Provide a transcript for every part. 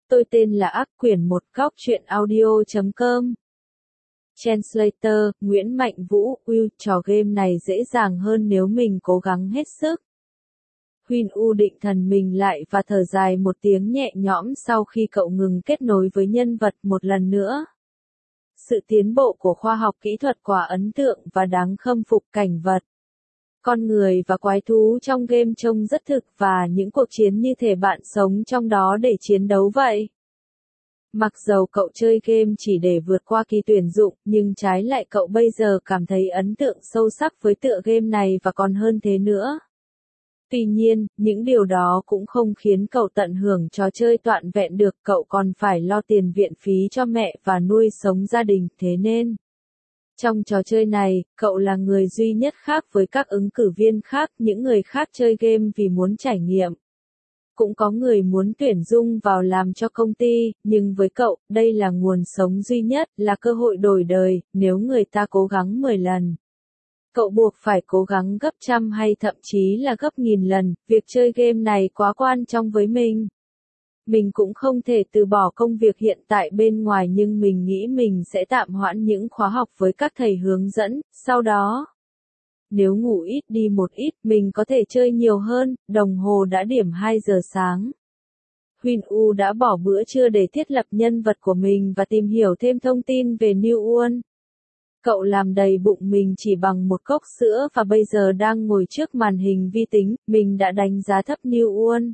Tôi tên là Ác Quyển, một góc truyện audio.com. Translator, Nguyễn Mạnh Vũ. Trò game này dễ dàng hơn nếu mình cố gắng hết sức. Huynh U định thần mình lại và thở dài một tiếng nhẹ nhõm sau khi cậu ngừng kết nối với nhân vật một lần nữa. Sự tiến bộ của khoa học kỹ thuật quả ấn tượng và đáng khâm phục. Cảnh vật, con người và quái thú trong game trông rất thực và những cuộc chiến như thể bạn sống trong đó để chiến đấu vậy. Mặc dầu cậu chơi game chỉ để vượt qua kỳ tuyển dụng, nhưng trái lại cậu bây giờ cảm thấy ấn tượng sâu sắc với tựa game này và còn hơn thế nữa. Tuy nhiên, những điều đó cũng không khiến cậu tận hưởng trò chơi trọn vẹn được, cậu còn phải lo tiền viện phí cho mẹ và nuôi sống gia đình, thế nên trong trò chơi này, cậu là người duy nhất khác với các ứng cử viên khác, những người khác chơi game vì muốn trải nghiệm. Cũng có người muốn tuyển Dung vào làm cho công ty, nhưng với cậu, đây là nguồn sống duy nhất, là cơ hội đổi đời, nếu người ta cố gắng 10 lần. Cậu buộc phải cố gắng gấp trăm hay thậm chí là gấp nghìn lần, việc chơi game này quá quan trọng với mình. Mình cũng không thể từ bỏ công việc hiện tại bên ngoài nhưng mình nghĩ mình sẽ tạm hoãn những khóa học với các thầy hướng dẫn, sau đó. Nếu ngủ ít đi một ít, mình có thể chơi nhiều hơn. Đồng hồ đã điểm 2 giờ sáng. Huynh U đã bỏ bữa trưa để thiết lập nhân vật của mình và tìm hiểu thêm thông tin về New Uôn. Cậu làm đầy bụng mình chỉ bằng một cốc sữa và bây giờ đang ngồi trước màn hình vi tính, mình đã đánh giá thấp New Uôn.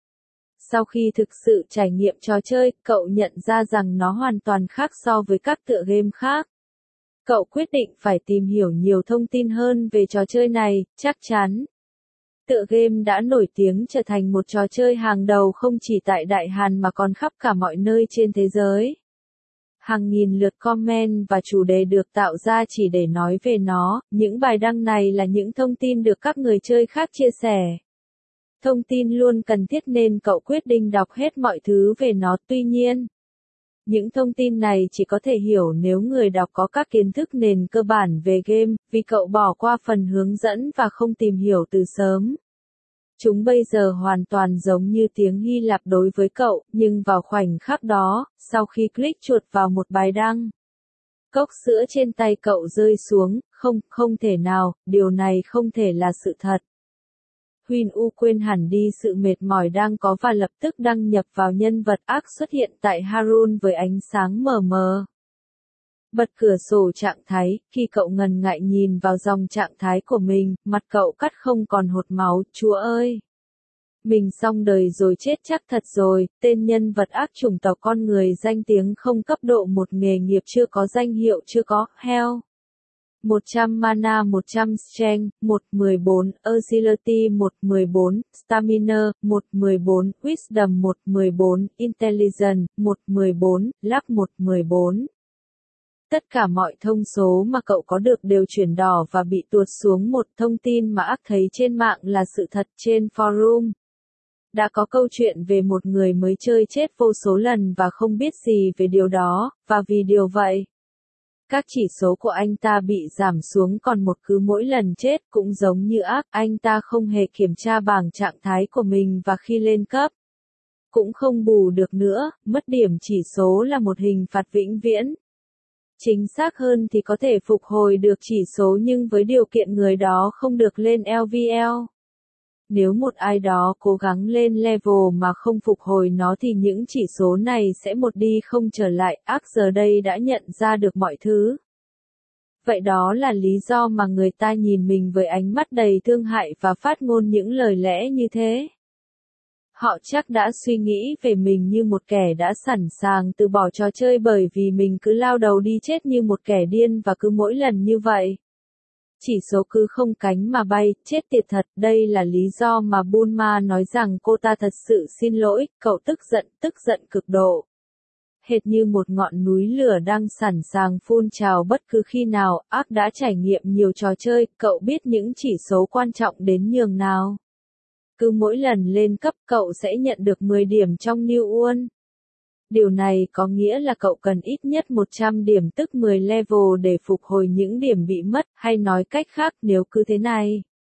Sau khi thực sự trải nghiệm trò chơi, cậu nhận ra rằng nó hoàn toàn khác so với các tựa game khác. Cậu quyết định phải tìm hiểu nhiều thông tin hơn về trò chơi này, chắc chắn. Tựa game đã nổi tiếng trở thành một trò chơi hàng đầu không chỉ tại Đại Hàn mà còn khắp cả mọi nơi trên thế giới. Hàng nghìn lượt comment và chủ đề được tạo ra chỉ để nói về nó, những bài đăng này là những thông tin được các người chơi khác chia sẻ. Thông tin luôn cần thiết nên cậu quyết định đọc hết mọi thứ về nó, tuy nhiên. Những thông tin này chỉ có thể hiểu nếu người đọc có các kiến thức nền cơ bản về game, vì cậu bỏ qua phần hướng dẫn và không tìm hiểu từ sớm. Chúng bây giờ hoàn toàn giống như tiếng Hy Lạp đối với cậu, nhưng vào khoảnh khắc đó, sau khi click chuột vào một bài đăng, cốc sữa trên tay cậu rơi xuống, không thể nào, điều này không thể là sự thật. Huynh U quên hẳn đi sự mệt mỏi đang có và lập tức đăng nhập vào nhân vật ác xuất hiện tại Harun với ánh sáng mờ mờ. Bật cửa sổ trạng thái, khi cậu ngần ngại nhìn vào dòng trạng thái của mình, mặt cậu cắt không còn hột máu, Chúa ơi! Mình xong đời rồi, chết chắc thật rồi. Tên nhân vật ác chủng tộc con người danh tiếng không, cấp độ 1 nghề nghiệp chưa có, danh hiệu chưa có, hell. 100 mana, 100 strength, 114, agility 114, stamina 114, wisdom 114, intelligence 114, luck 114. Tất cả mọi thông số mà cậu có được đều chuyển đỏ và bị tuột xuống. Một thông tin mà ác thấy trên mạng là sự thật. Trên forum đã có câu chuyện về một người mới chơi chết vô số lần và không biết gì về điều đó, và vì điều vậy, các chỉ số của anh ta bị giảm xuống còn một, cứ mỗi lần chết cũng giống như ác, anh ta không hề kiểm tra bảng trạng thái của mình và khi lên cấp, cũng không bù được nữa, mất điểm chỉ số là một hình phạt vĩnh viễn. Chính xác hơn thì có thể phục hồi được chỉ số nhưng với điều kiện người đó không được lên LVL. Nếu một ai đó cố gắng lên level mà không phục hồi nó thì những chỉ số này sẽ một đi không trở lại. Ác giờ đây đã nhận ra được mọi thứ. Vậy đó là lý do mà người ta nhìn mình với ánh mắt đầy thương hại và phát ngôn những lời lẽ như thế. Họ chắc đã suy nghĩ về mình như một kẻ đã sẵn sàng từ bỏ trò chơi bởi vì mình cứ lao đầu đi chết như một kẻ điên và cứ mỗi lần như vậy. Chỉ số cứ không cánh mà bay, chết tiệt thật. Đây là lý do mà Bulma nói rằng cô ta thật sự xin lỗi. Cậu tức giận cực độ. Hệt như một ngọn núi lửa đang sẵn sàng phun trào bất cứ khi nào. Ác đã trải nghiệm nhiều trò chơi, cậu biết những chỉ số quan trọng đến nhường nào. Cứ mỗi lần lên cấp cậu sẽ nhận được 10 điểm trong New Uôn. Điều này có nghĩa là cậu cần ít nhất 100 điểm tức 10 level để phục hồi những điểm bị mất, hay nói cách khác nếu cứ thế này.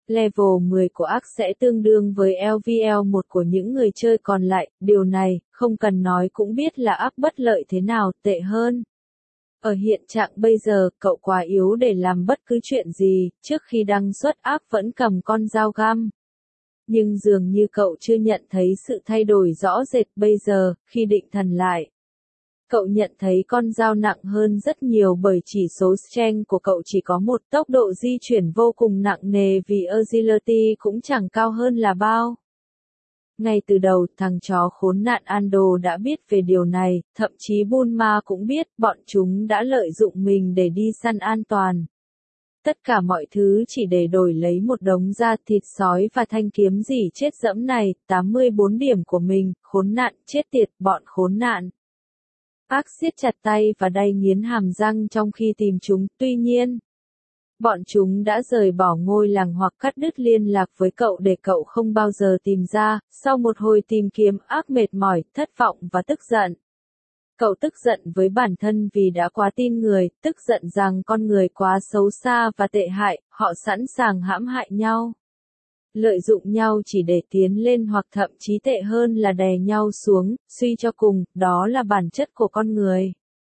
Level 10 của Ark sẽ tương đương với LVL1 của những người chơi còn lại, điều này, không cần nói cũng biết là Ark bất lợi thế nào, tệ hơn. Ở hiện trạng bây giờ, cậu quá yếu để làm bất cứ chuyện gì, trước khi đăng xuất Ark vẫn cầm con dao găm. Nhưng dường như cậu chưa nhận thấy sự thay đổi rõ rệt bây giờ, khi định thần lại. Cậu nhận thấy con dao nặng hơn rất nhiều bởi chỉ số strength của cậu chỉ có một tốc độ di chuyển vô cùng nặng nề vì agility cũng chẳng cao hơn là bao. Ngay từ đầu, thằng chó khốn nạn Ando đã biết về điều này, thậm chí Bulma cũng biết, bọn chúng đã lợi dụng mình để đi săn an toàn. Tất cả mọi thứ chỉ để đổi lấy một đống da thịt sói và thanh kiếm gì chết dẫm này, 84 điểm của mình, khốn nạn, chết tiệt, bọn khốn nạn. Ark siết chặt tay và đay nghiến hàm răng trong khi tìm chúng, tuy nhiên, bọn chúng đã rời bỏ ngôi làng hoặc cắt đứt liên lạc với cậu để cậu không bao giờ tìm ra. Sau một hồi tìm kiếm, Ark mệt mỏi, thất vọng và tức giận. Cậu tức giận với bản thân vì đã quá tin người, tức giận rằng con người quá xấu xa và tệ hại, họ sẵn sàng hãm hại nhau. Lợi dụng nhau chỉ để tiến lên hoặc thậm chí tệ hơn là đè nhau xuống, suy cho cùng, đó là bản chất của con người.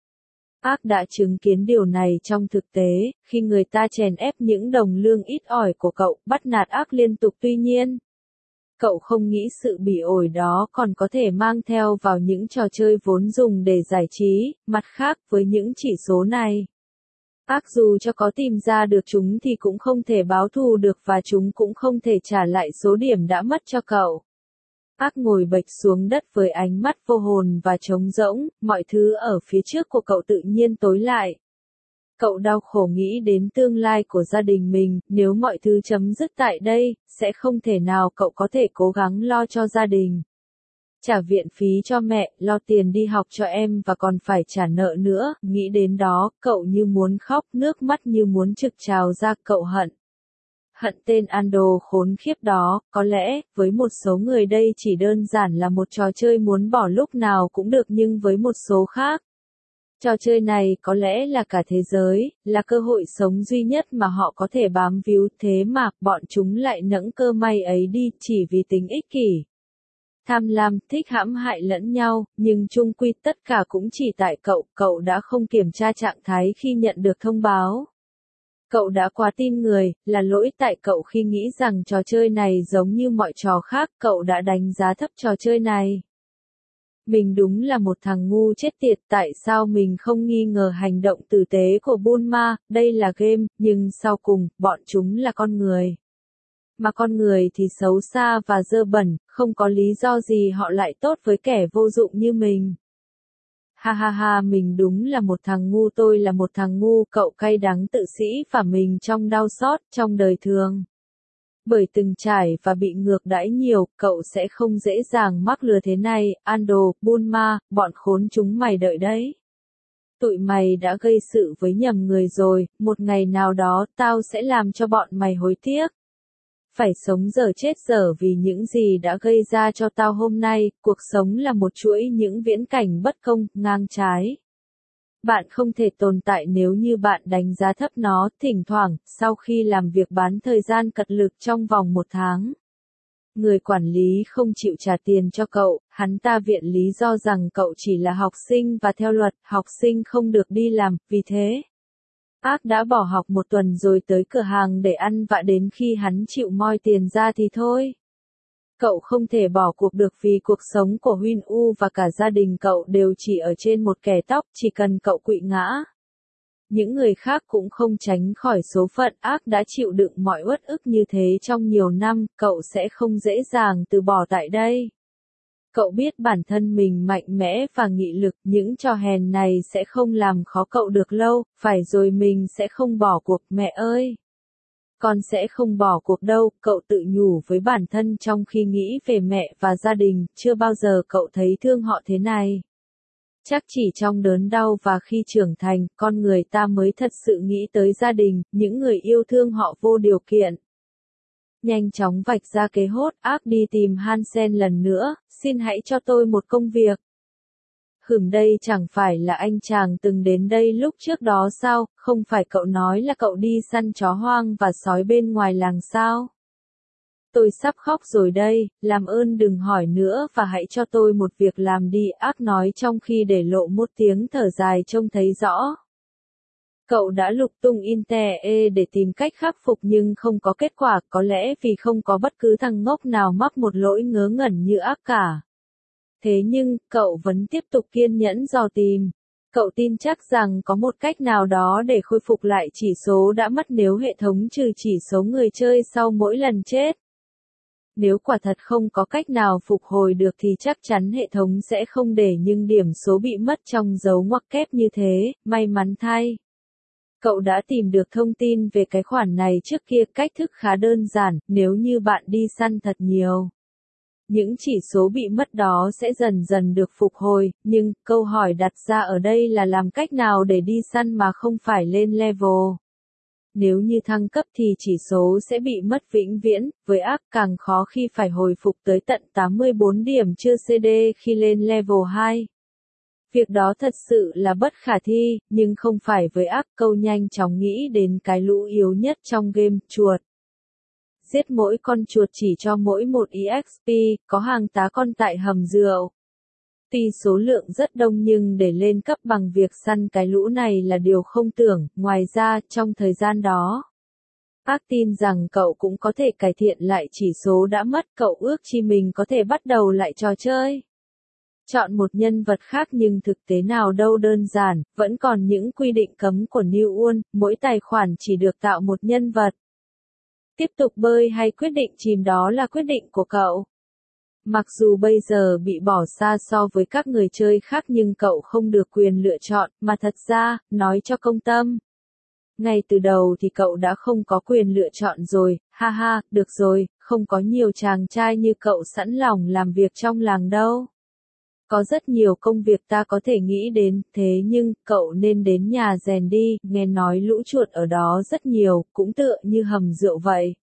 Ark đã chứng kiến điều này trong thực tế, khi người ta chèn ép những đồng lương ít ỏi của cậu, bắt nạt Ark liên tục tuy nhiên. Cậu không nghĩ sự bỉ ổi đó còn có thể mang theo vào những trò chơi vốn dùng để giải trí, mặt khác với những chỉ số này. Ark dù cho có tìm ra được chúng thì cũng không thể báo thù được và chúng cũng không thể trả lại số điểm đã mất cho cậu. Ark ngồi bệt xuống đất với ánh mắt vô hồn và trống rỗng, mọi thứ ở phía trước của cậu tự nhiên tối lại. Cậu đau khổ nghĩ đến tương lai của gia đình mình, nếu mọi thứ chấm dứt tại đây, sẽ không thể nào cậu có thể cố gắng lo cho gia đình. Trả viện phí cho mẹ, lo tiền đi học cho em và còn phải trả nợ nữa, nghĩ đến đó, cậu như muốn khóc, nước mắt như muốn trực trào ra, cậu hận. Hận tên Ando khốn khiếp đó, có lẽ, với một số người đây chỉ đơn giản là một trò chơi muốn bỏ lúc nào cũng được nhưng với một số khác. Trò chơi này có lẽ là cả thế giới, là cơ hội sống duy nhất mà họ có thể bám víu, thế mà, bọn chúng lại nẫng cơ may ấy đi, chỉ vì tính ích kỷ. Tham lam, thích hãm hại lẫn nhau, nhưng chung quy tất cả cũng chỉ tại cậu đã không kiểm tra trạng thái khi nhận được thông báo. Cậu đã quá tin người, là lỗi tại cậu khi nghĩ rằng trò chơi này giống như mọi trò khác, cậu đã đánh giá thấp trò chơi này. Mình đúng là một thằng ngu chết tiệt, tại sao mình không nghi ngờ hành động tử tế của Bulma, đây là game, nhưng sau cùng, bọn chúng là con người. Mà con người thì xấu xa và dơ bẩn, không có lý do gì họ lại tốt với kẻ vô dụng như mình. Ha ha ha, mình đúng là một thằng ngu, tôi là một thằng ngu, cậu cay đắng tự sĩ phả mình trong đau xót, trong đời thường. Bởi từng trải và bị ngược đãi nhiều, cậu sẽ không dễ dàng mắc lừa thế này, Ando, Bulma, bọn khốn chúng mày đợi đấy. Tụi mày đã gây sự với nhầm người rồi, một ngày nào đó tao sẽ làm cho bọn mày hối tiếc. Phải sống dở chết dở vì những gì đã gây ra cho tao hôm nay, cuộc sống là một chuỗi những viễn cảnh bất công, ngang trái. Bạn không thể tồn tại nếu như bạn đánh giá thấp nó, thỉnh thoảng, sau khi làm việc bán thời gian cật lực trong vòng 1 tháng. Người quản lý không chịu trả tiền cho cậu, hắn ta viện lý do rằng cậu chỉ là học sinh và theo luật, học sinh không được đi làm, vì thế. Ark đã bỏ học 1 tuần rồi tới cửa hàng để ăn vạ đến khi hắn chịu moi tiền ra thì thôi. Cậu không thể bỏ cuộc được vì cuộc sống của Huynh U và cả gia đình cậu đều chỉ ở trên một kẻ tóc, chỉ cần cậu quỵ ngã. Những người khác cũng không tránh khỏi số phận. Ark đã chịu đựng mọi uất ức như thế trong nhiều năm, cậu sẽ không dễ dàng từ bỏ tại đây. Cậu biết bản thân mình mạnh mẽ và nghị lực, những trò hèn này sẽ không làm khó cậu được lâu, phải rồi mình sẽ không bỏ cuộc, mẹ ơi. Con sẽ không bỏ cuộc đâu, cậu tự nhủ với bản thân trong khi nghĩ về mẹ và gia đình, chưa bao giờ cậu thấy thương họ thế này. Chắc chỉ trong đớn đau và khi trưởng thành, con người ta mới thật sự nghĩ tới gia đình, những người yêu thương họ vô điều kiện. Nhanh chóng vạch ra kế hốt, Ark đi tìm Hansen lần nữa, xin hãy cho tôi một công việc. Đây chẳng phải là anh chàng từng đến đây lúc trước đó sao, không phải cậu nói là cậu đi săn chó hoang và sói bên ngoài làng sao? Tôi sắp khóc rồi đây, làm ơn đừng hỏi nữa và hãy cho tôi một việc làm đi, ác nói trong khi để lộ một tiếng thở dài trông thấy rõ. Cậu đã lục tung internet để tìm cách khắc phục nhưng không có kết quả, có lẽ vì không có bất cứ thằng ngốc nào mắc một lỗi ngớ ngẩn như ác cả. Thế nhưng, cậu vẫn tiếp tục kiên nhẫn dò tìm. Cậu tin chắc rằng có một cách nào đó để khôi phục lại chỉ số đã mất nếu hệ thống trừ chỉ số người chơi sau mỗi lần chết. Nếu quả thật không có cách nào phục hồi được thì chắc chắn hệ thống sẽ không để những điểm số bị mất trong dấu ngoặc kép như thế, may mắn thay. Cậu đã tìm được thông tin về cái khoản này trước kia, cách thức khá đơn giản, nếu như bạn đi săn thật nhiều. Những chỉ số bị mất đó sẽ dần dần được phục hồi, nhưng câu hỏi đặt ra ở đây là làm cách nào để đi săn mà không phải lên level. Nếu như thăng cấp thì chỉ số sẽ bị mất vĩnh viễn, với ác càng khó khi phải hồi phục tới tận 84 điểm chưa CD khi lên level 2. Việc đó thật sự là bất khả thi, nhưng không phải với ác. Câu nhanh chóng nghĩ đến cái lũ yếu nhất trong game, chuột. Giết mỗi con chuột chỉ cho mỗi một EXP, có hàng tá con tại hầm rượu. Tuy số lượng rất đông nhưng để lên cấp bằng việc săn cái lũ này là điều không tưởng, ngoài ra, trong thời gian đó. Ác tin rằng cậu cũng có thể cải thiện lại chỉ số đã mất, cậu ước chi mình có thể bắt đầu lại trò chơi. Chọn một nhân vật khác nhưng thực tế nào đâu đơn giản, vẫn còn những quy định cấm của New World, mỗi tài khoản chỉ được tạo một nhân vật. Tiếp tục bơi hay quyết định chìm đó là quyết định của cậu. Mặc dù bây giờ bị bỏ xa so với các người chơi khác nhưng cậu không được quyền lựa chọn, mà thật ra, nói cho công tâm. Ngay từ đầu thì cậu đã không có quyền lựa chọn rồi, ha ha, được rồi, không có nhiều chàng trai như cậu sẵn lòng làm việc trong làng đâu. Có rất nhiều công việc ta có thể nghĩ đến, thế nhưng, cậu nên đến nhà rèn đi, nghe nói lũ chuột ở đó rất nhiều, cũng tựa như hầm rượu vậy.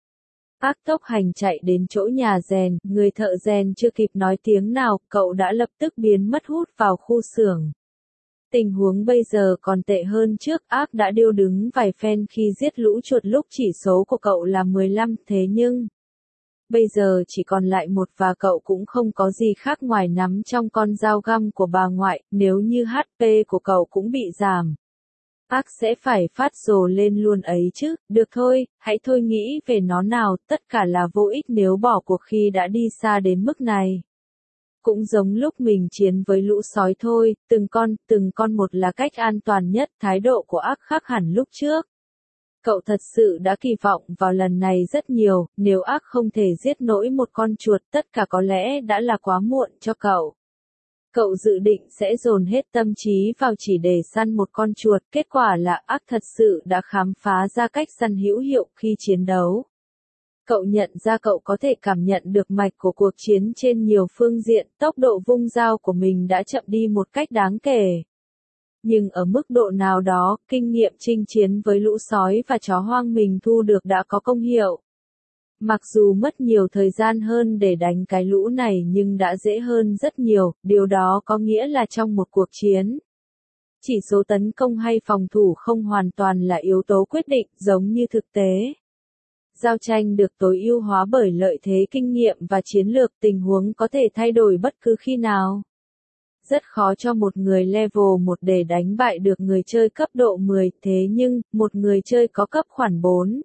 Ác tốc hành chạy đến chỗ nhà rèn, người thợ rèn chưa kịp nói tiếng nào, cậu đã lập tức biến mất hút vào khu xưởng. Tình huống bây giờ còn tệ hơn trước, ác đã điêu đứng vài phen khi giết lũ chuột lúc chỉ số của cậu là 15, thế nhưng bây giờ chỉ còn lại một và cậu cũng không có gì khác ngoài nắm trong con dao găm của bà ngoại, nếu như HP của cậu cũng bị giảm. Ác sẽ phải phát rồ lên luôn ấy chứ, được thôi, hãy thôi nghĩ về nó nào, tất cả là vô ích nếu bỏ cuộc khi đã đi xa đến mức này. Cũng giống lúc mình chiến với lũ sói thôi, từng con một là cách an toàn nhất, thái độ của ác khác hẳn lúc trước. Cậu thật sự đã kỳ vọng vào lần này rất nhiều, nếu ác không thể giết nổi một con chuột tất cả có lẽ đã là quá muộn cho cậu. Cậu dự định sẽ dồn hết tâm trí vào chỉ để săn một con chuột, kết quả là ác thật sự đã khám phá ra cách săn hữu hiệu khi chiến đấu. Cậu nhận ra cậu có thể cảm nhận được mạch của cuộc chiến trên nhiều phương diện, tốc độ vung dao của mình đã chậm đi một cách đáng kể. Nhưng ở mức độ nào đó, kinh nghiệm chinh chiến với lũ sói và chó hoang mình thu được đã có công hiệu. Mặc dù mất nhiều thời gian hơn để đánh cái lũ này nhưng đã dễ hơn rất nhiều, điều đó có nghĩa là trong một cuộc chiến. Chỉ số tấn công hay phòng thủ không hoàn toàn là yếu tố quyết định, giống như thực tế. Giao tranh được tối ưu hóa bởi lợi thế kinh nghiệm và chiến lược, tình huống có thể thay đổi bất cứ khi nào. Rất khó cho một người level 1 để đánh bại được người chơi cấp độ 10, thế nhưng, một người chơi có cấp khoảng 4.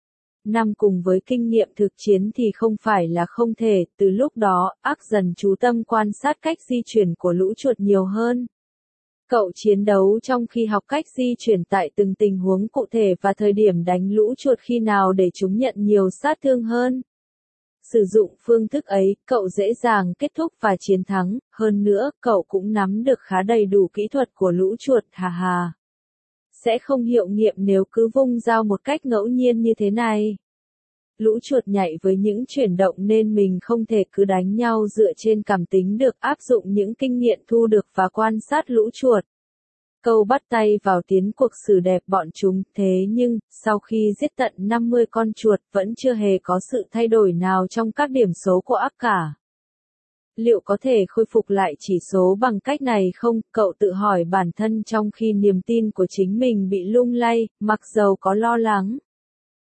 5 cùng với kinh nghiệm thực chiến thì không phải là không thể, từ lúc đó, ác dần chú tâm quan sát cách di chuyển của lũ chuột nhiều hơn. Cậu chiến đấu trong khi học cách di chuyển tại từng tình huống cụ thể và thời điểm đánh lũ chuột khi nào để chúng nhận nhiều sát thương hơn. Sử dụng phương thức ấy, cậu dễ dàng kết thúc và chiến thắng, hơn nữa, cậu cũng nắm được khá đầy đủ kỹ thuật của lũ chuột, hà hà. Sẽ không hiệu nghiệm nếu cứ vung dao một cách ngẫu nhiên như thế này. Lũ chuột nhạy với những chuyển động nên mình không thể cứ đánh nhau dựa trên cảm tính được, áp dụng những kinh nghiệm thu được và quan sát lũ chuột. Câu bắt tay vào tiến cuộc xử đẹp bọn chúng, thế nhưng, sau khi giết tận 50 con chuột vẫn chưa hề có sự thay đổi nào trong các điểm số của ác cả. Liệu có thể khôi phục lại chỉ số bằng cách này không? Cậu tự hỏi bản thân trong khi niềm tin của chính mình bị lung lay, mặc dầu có lo lắng.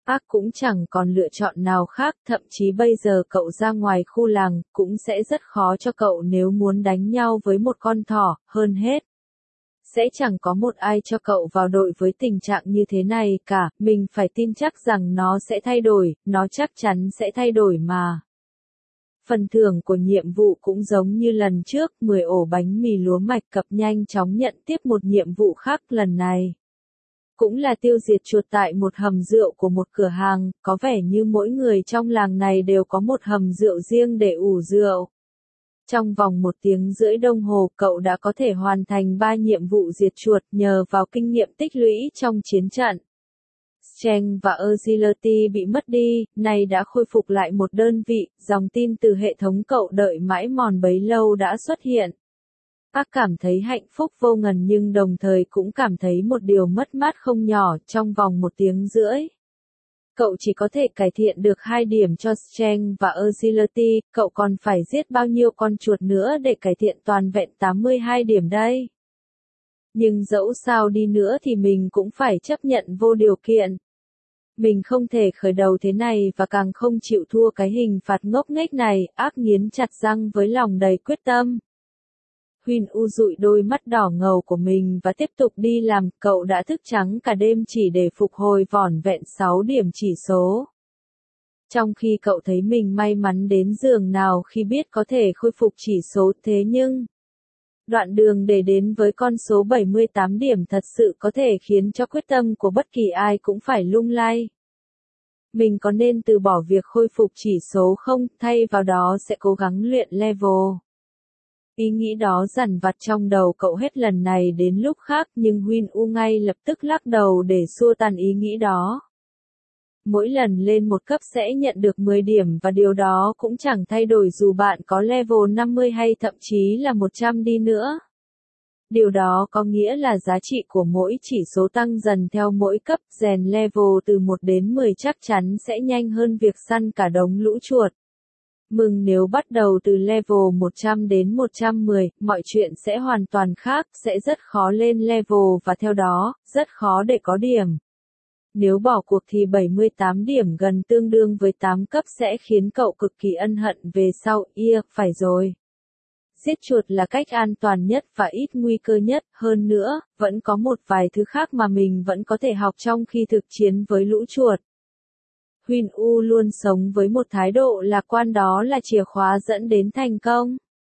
Ác cũng chẳng còn lựa chọn nào khác, thậm chí bây giờ cậu ra ngoài khu làng, cũng sẽ rất khó cho cậu nếu muốn đánh nhau với một con thỏ, hơn hết. Sẽ chẳng có một ai cho cậu vào đội với tình trạng như thế này cả, mình phải tin chắc rằng nó sẽ thay đổi, nó chắc chắn sẽ thay đổi mà. Phần thưởng của nhiệm vụ cũng giống như lần trước, 10 ổ bánh mì lúa mạch cập nhanh chóng nhận tiếp một nhiệm vụ khác lần này. Cũng là tiêu diệt chuột tại một hầm rượu của một cửa hàng, có vẻ như mỗi người trong làng này đều có một hầm rượu riêng để ủ rượu. Trong vòng 1 tiếng rưỡi đồng hồ, cậu đã có thể hoàn thành 3 nhiệm vụ diệt chuột nhờ vào kinh nghiệm tích lũy trong chiến trận. Strength và Agility bị mất đi, nay đã khôi phục lại một đơn vị, dòng tin từ hệ thống cậu đợi mãi mòn bấy lâu đã xuất hiện. Bác cảm thấy hạnh phúc vô ngần nhưng đồng thời cũng cảm thấy một điều mất mát không nhỏ trong vòng 1 tiếng rưỡi. Cậu chỉ có thể cải thiện được 2 điểm cho Strength và Agility, cậu còn phải giết bao nhiêu con chuột nữa để cải thiện toàn vẹn 82 điểm đây. Nhưng dẫu sao đi nữa thì mình cũng phải chấp nhận vô điều kiện. Mình không thể khởi đầu thế này và càng không chịu thua cái hình phạt ngốc nghếch này, ác nghiến chặt răng với lòng đầy quyết tâm. Huyên U dụi đôi mắt đỏ ngầu của mình và tiếp tục đi làm, cậu đã thức trắng cả đêm chỉ để phục hồi vỏn vẹn 6 điểm chỉ số. Trong khi cậu thấy mình may mắn đến giường nào khi biết có thể khôi phục chỉ số, thế nhưng đoạn đường để đến với con số 78 điểm thật sự có thể khiến cho quyết tâm của bất kỳ ai cũng phải lung lay. Mình có nên từ bỏ việc khôi phục chỉ số không, thay vào đó sẽ cố gắng luyện level. Ý nghĩ đó dằn vặt trong đầu cậu hết lần này đến lúc khác nhưng Huyên U ngay lập tức lắc đầu để xua tan ý nghĩ đó. Mỗi lần lên một cấp sẽ nhận được 10 điểm và điều đó cũng chẳng thay đổi dù bạn có level 50 hay thậm chí là 100 đi nữa. Điều đó có nghĩa là giá trị của mỗi chỉ số tăng dần theo mỗi cấp, rèn level từ 1 đến 10 chắc chắn sẽ nhanh hơn việc săn cả đống lũ chuột. Mừng nếu bắt đầu từ level 100 đến 110, mọi chuyện sẽ hoàn toàn khác, sẽ rất khó lên level và theo đó, rất khó để có điểm. Nếu bỏ cuộc thì 78 điểm gần tương đương với 8 cấp sẽ khiến cậu cực kỳ ân hận về sau, phải rồi. Giết chuột là cách an toàn nhất và ít nguy cơ nhất, hơn nữa, vẫn có một vài thứ khác mà mình vẫn có thể học trong khi thực chiến với lũ chuột. Huyên U luôn sống với một thái độ lạc quan, đó là chìa khóa dẫn đến thành công.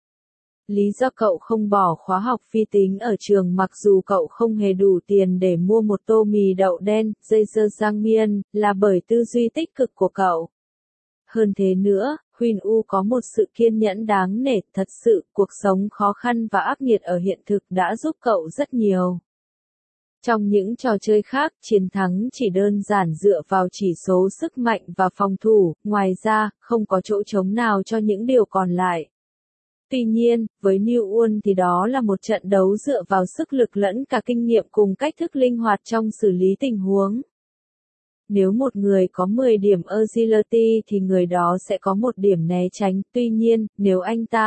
Lý do cậu không bỏ khóa học phi tính ở trường mặc dù cậu không hề đủ tiền để mua một tô mì đậu đen, jjajangmyeon, là bởi tư duy tích cực của cậu. Hơn thế nữa, Huyên U có một sự kiên nhẫn đáng nể, thật sự, cuộc sống khó khăn và ác nghiệt ở hiện thực đã giúp cậu rất nhiều. Trong những trò chơi khác, chiến thắng chỉ đơn giản dựa vào chỉ số sức mạnh và phòng thủ, ngoài ra, không có chỗ trống nào cho những điều còn lại. Tuy nhiên, với New Won thì đó là một trận đấu dựa vào sức lực lẫn cả kinh nghiệm cùng cách thức linh hoạt trong xử lý tình huống. Nếu một người có 10 điểm agility thì người đó sẽ có 1 điểm né tránh, tuy nhiên, nếu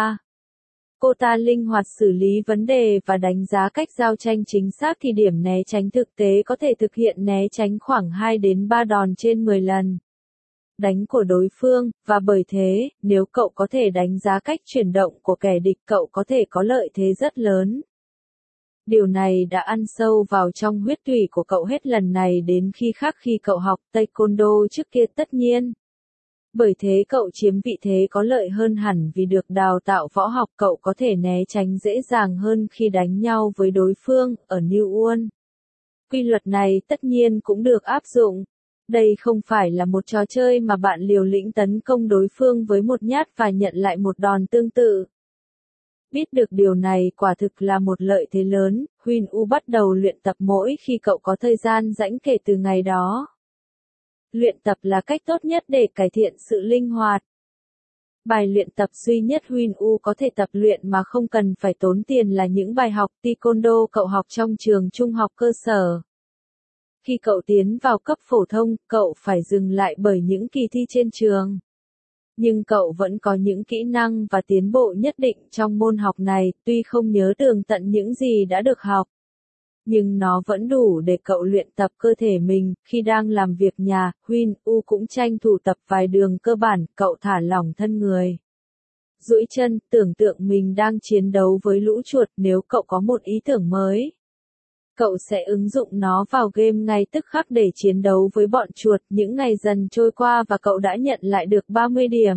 cô ta linh hoạt xử lý vấn đề và đánh giá cách giao tranh chính xác thì điểm né tránh thực tế có thể thực hiện né tránh khoảng 2 đến 3 đòn trên 10 lần đánh của đối phương, và bởi thế, nếu cậu có thể đánh giá cách chuyển động của kẻ địch cậu có thể có lợi thế rất lớn. Điều này đã ăn sâu vào trong huyết tủy của cậu hết lần này đến khi cậu học Taekwondo trước kia tất nhiên. Bởi thế cậu chiếm vị thế có lợi hơn hẳn vì được đào tạo võ học, cậu có thể né tránh dễ dàng hơn khi đánh nhau với đối phương, ở New Won. Quy luật này tất nhiên cũng được áp dụng. Đây không phải là một trò chơi mà bạn liều lĩnh tấn công đối phương với một nhát và nhận lại một đòn tương tự. Biết được điều này quả thực là một lợi thế lớn, Huyên U bắt đầu luyện tập mỗi khi cậu có thời gian rảnh kể từ ngày đó. Luyện tập là cách tốt nhất để cải thiện sự linh hoạt. Bài luyện tập duy nhất Huyên U có thể tập luyện mà không cần phải tốn tiền là những bài học Taekwondo cậu học trong trường trung học cơ sở. Khi cậu tiến vào cấp phổ thông, cậu phải dừng lại bởi những kỳ thi trên trường. Nhưng cậu vẫn có những kỹ năng và tiến bộ nhất định trong môn học này, tuy không nhớ tường tận những gì đã được học. Nhưng nó vẫn đủ để cậu luyện tập cơ thể mình. Khi đang làm việc nhà, Huynh U cũng tranh thủ tập vài đường cơ bản, cậu thả lỏng thân người. Duỗi chân, tưởng tượng mình đang chiến đấu với lũ chuột. Nếu cậu có một ý tưởng mới, cậu sẽ ứng dụng nó vào game ngay tức khắc để chiến đấu với bọn chuột. Những ngày dần trôi qua và cậu đã nhận lại được 30 điểm.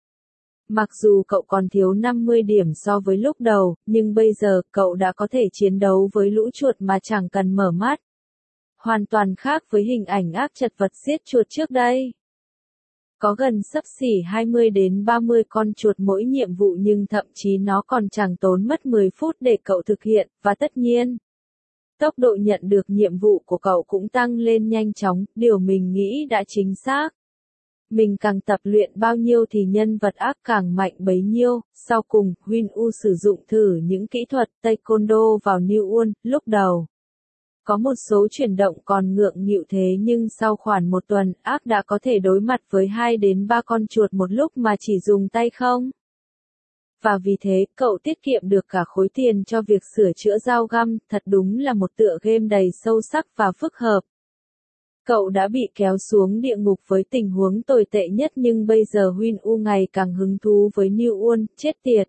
Mặc dù cậu còn thiếu 50 điểm so với lúc đầu, nhưng bây giờ cậu đã có thể chiến đấu với lũ chuột mà chẳng cần mở mắt. Hoàn toàn khác với hình ảnh ác chật vật giết chuột trước đây. Có gần xấp xỉ 20 đến 30 con chuột mỗi nhiệm vụ, nhưng thậm chí nó còn chẳng tốn mất 10 phút để cậu thực hiện, và tất nhiên, tốc độ nhận được nhiệm vụ của cậu cũng tăng lên nhanh chóng. Điều mình nghĩ đã chính xác. Mình càng tập luyện bao nhiêu thì nhân vật ác càng mạnh bấy nhiêu. Sau cùng, Huynh U sử dụng thử những kỹ thuật Taekwondo vào New Won. Lúc đầu, có một số chuyển động còn ngượng nghịu, thế nhưng sau khoảng một tuần, ác đã có thể đối mặt với 2 đến 3 con chuột một lúc mà chỉ dùng tay không. Và vì thế, cậu tiết kiệm được cả khối tiền cho việc sửa chữa dao găm. Thật đúng là một tựa game đầy sâu sắc và phức hợp. Cậu đã bị kéo xuống địa ngục với tình huống tồi tệ nhất, nhưng bây giờ Huynh U ngày càng hứng thú với New Won. Chết tiệt!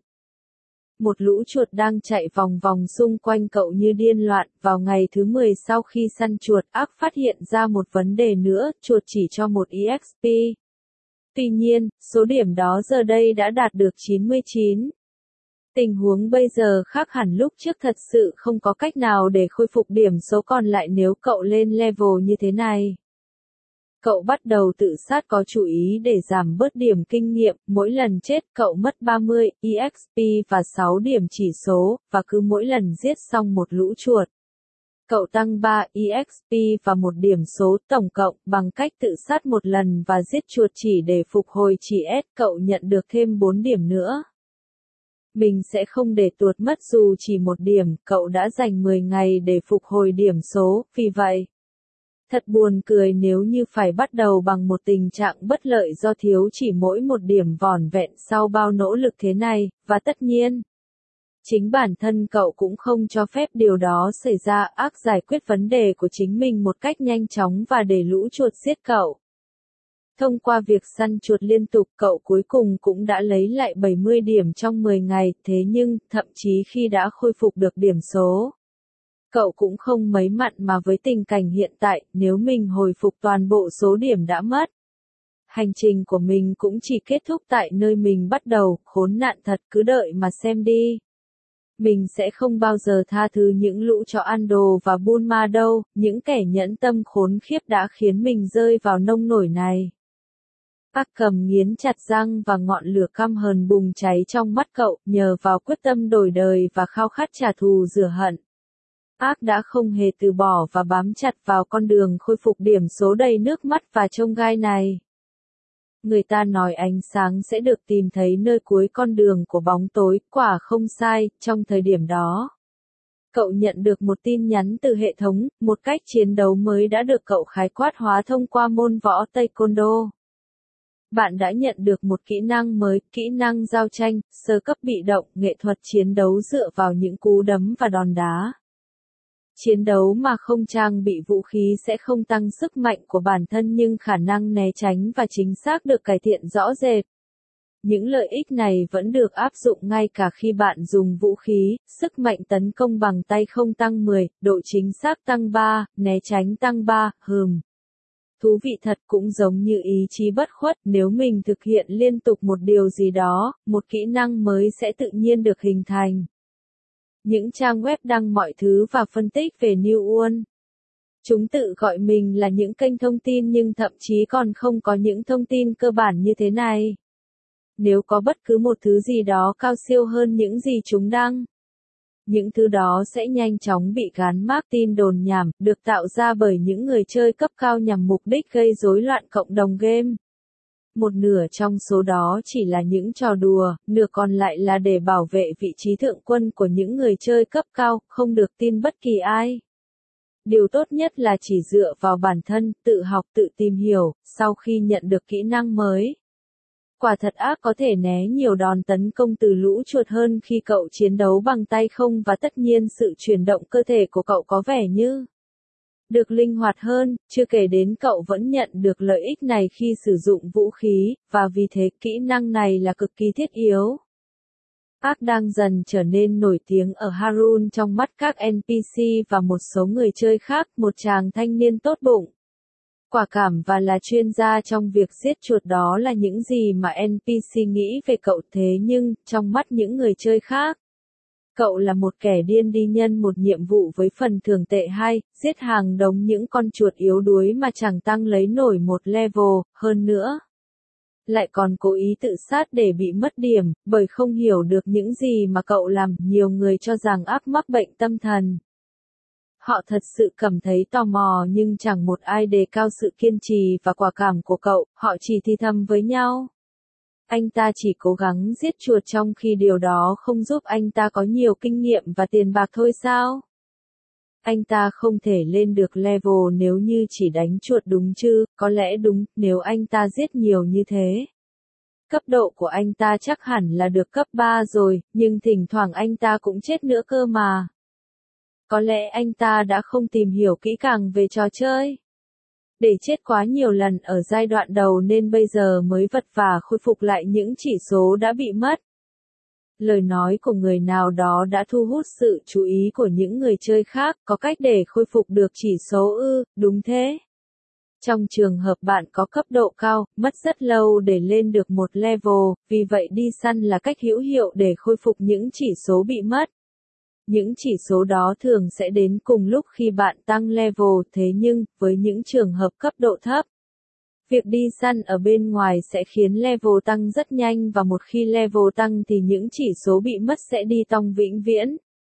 Một lũ chuột đang chạy vòng vòng xung quanh cậu như điên loạn. Vào ngày thứ 10 sau khi săn chuột, ác phát hiện ra một vấn đề nữa, chuột chỉ cho một EXP. Tuy nhiên, số điểm đó giờ đây đã đạt được 99. Tình huống bây giờ khác hẳn lúc trước, thật sự không có cách nào để khôi phục điểm số còn lại nếu cậu lên level như thế này. Cậu bắt đầu tự sát có chủ ý để giảm bớt điểm kinh nghiệm. Mỗi lần chết cậu mất 30 EXP và 6 điểm chỉ số, và cứ mỗi lần giết xong một lũ chuột, cậu tăng 3 EXP và 1 điểm số tổng cộng. Bằng cách tự sát một lần và giết chuột chỉ để phục hồi chỉ S, cậu nhận được thêm 4 điểm nữa. Mình sẽ không để tuột mất dù chỉ 1 điểm. Cậu đã dành 10 ngày để phục hồi điểm số, vì vậy, thật buồn cười nếu như phải bắt đầu bằng một tình trạng bất lợi do thiếu chỉ mỗi 1 điểm vỏn vẹn sau bao nỗ lực thế này, và tất nhiên, chính bản thân cậu cũng không cho phép điều đó xảy ra. Ác giải quyết vấn đề của chính mình một cách nhanh chóng và để lũ chuột giết cậu. Thông qua việc săn chuột liên tục, cậu cuối cùng cũng đã lấy lại 70 điểm trong 10 ngày, thế nhưng, thậm chí khi đã khôi phục được điểm số, cậu cũng không mấy mặn mà với tình cảnh hiện tại. Nếu mình hồi phục toàn bộ số điểm đã mất, hành trình của mình cũng chỉ kết thúc tại nơi mình bắt đầu. Khốn nạn thật, cứ đợi mà xem đi. Mình sẽ không bao giờ tha thứ những lũ chó ăn đồ và Bulma đâu. Những kẻ nhẫn tâm khốn khiếp đã khiến mình rơi vào nông nổi này. Ác cầm nghiến chặt răng và ngọn lửa căm hờn bùng cháy trong mắt cậu. Nhờ vào quyết tâm đổi đời và khao khát trả thù rửa hận, ác đã không hề từ bỏ và bám chặt vào con đường khôi phục điểm số đầy nước mắt và chông gai này. Người ta nói ánh sáng sẽ được tìm thấy nơi cuối con đường của bóng tối, quả không sai. Trong thời điểm đó, cậu nhận được một tin nhắn từ hệ thống. Một cách chiến đấu mới đã được cậu khái quát hóa thông qua môn võ Taekwondo. Bạn đã nhận được một kỹ năng mới, kỹ năng giao tranh, sơ cấp bị động, nghệ thuật chiến đấu dựa vào những cú đấm và đòn đá. Chiến đấu mà không trang bị vũ khí sẽ không tăng sức mạnh của bản thân, nhưng khả năng né tránh và chính xác được cải thiện rõ rệt. Những lợi ích này vẫn được áp dụng ngay cả khi bạn dùng vũ khí. Sức mạnh tấn công bằng tay không tăng 10, độ chính xác tăng 3, né tránh tăng 3, Thú vị thật, cũng giống như ý chí bất khuất. Nếu mình thực hiện liên tục một điều gì đó, một kỹ năng mới sẽ tự nhiên được hình thành. Những trang web đăng mọi thứ và phân tích về New Won. Chúng tự gọi mình là những kênh thông tin nhưng thậm chí còn không có những thông tin cơ bản như thế này. Nếu có bất cứ một thứ gì đó cao siêu hơn những gì chúng đăng, những thứ đó sẽ nhanh chóng bị gán mác tin đồn nhảm, được tạo ra bởi những người chơi cấp cao nhằm mục đích gây rối loạn cộng đồng game. Một nửa trong số đó chỉ là những trò đùa, nửa còn lại là để bảo vệ vị trí thượng quân của những người chơi cấp cao, không được tin bất kỳ ai. Điều tốt nhất là chỉ dựa vào bản thân, tự học tự tìm hiểu. Sau khi nhận được kỹ năng mới, Quả thật ác có thể né nhiều đòn tấn công từ lũ chuột hơn khi cậu chiến đấu bằng tay không và tất nhiên sự chuyển động cơ thể của cậu có vẻ như được linh hoạt hơn, chưa kể đến cậu vẫn nhận được lợi ích này khi sử dụng vũ khí, và vì thế kỹ năng này là cực kỳ thiết yếu. Ác đang dần trở nên nổi tiếng ở Harun trong mắt các NPC và một số người chơi khác, một chàng thanh niên tốt bụng, quả cảm và là chuyên gia trong việc giết chuột. Đó là những gì mà NPC nghĩ về cậu, thế nhưng, trong mắt những người chơi khác, cậu là một kẻ điên đi nhân một nhiệm vụ với phần thưởng tệ hay, giết hàng đống những con chuột yếu đuối mà chẳng tăng lấy nổi một level, hơn nữa lại còn cố ý tự sát để bị mất điểm, bởi không hiểu được những gì mà cậu làm. Nhiều người cho rằng ác mắc bệnh tâm thần. Họ thật sự cảm thấy tò mò nhưng chẳng một ai đề cao sự kiên trì và quả cảm của cậu, họ chỉ thì thầm với nhau. Anh ta chỉ cố gắng giết chuột trong khi điều đó không giúp anh ta có nhiều kinh nghiệm và tiền bạc thôi sao? Anh ta không thể lên được level nếu như chỉ đánh chuột đúng chứ, có lẽ đúng, nếu anh ta giết nhiều như thế. Cấp độ của anh ta chắc hẳn là được cấp 3 rồi, nhưng thỉnh thoảng anh ta cũng chết nữa cơ mà. Có lẽ anh ta đã không tìm hiểu kỹ càng về trò chơi. Để chết quá nhiều lần ở giai đoạn đầu nên bây giờ mới vật vã khôi phục lại những chỉ số đã bị mất. Lời nói của người nào đó đã thu hút sự chú ý của những người chơi khác, có cách để khôi phục được chỉ số ư, đúng thế. Trong trường hợp bạn có cấp độ cao, mất rất lâu để lên được một level, vì vậy đi săn là cách hữu hiệu để khôi phục những chỉ số bị mất. Những chỉ số đó thường sẽ đến cùng lúc khi bạn tăng level, thế nhưng, với những trường hợp cấp độ thấp, việc đi săn ở bên ngoài sẽ khiến level tăng rất nhanh và một khi level tăng thì những chỉ số bị mất sẽ đi tong vĩnh viễn.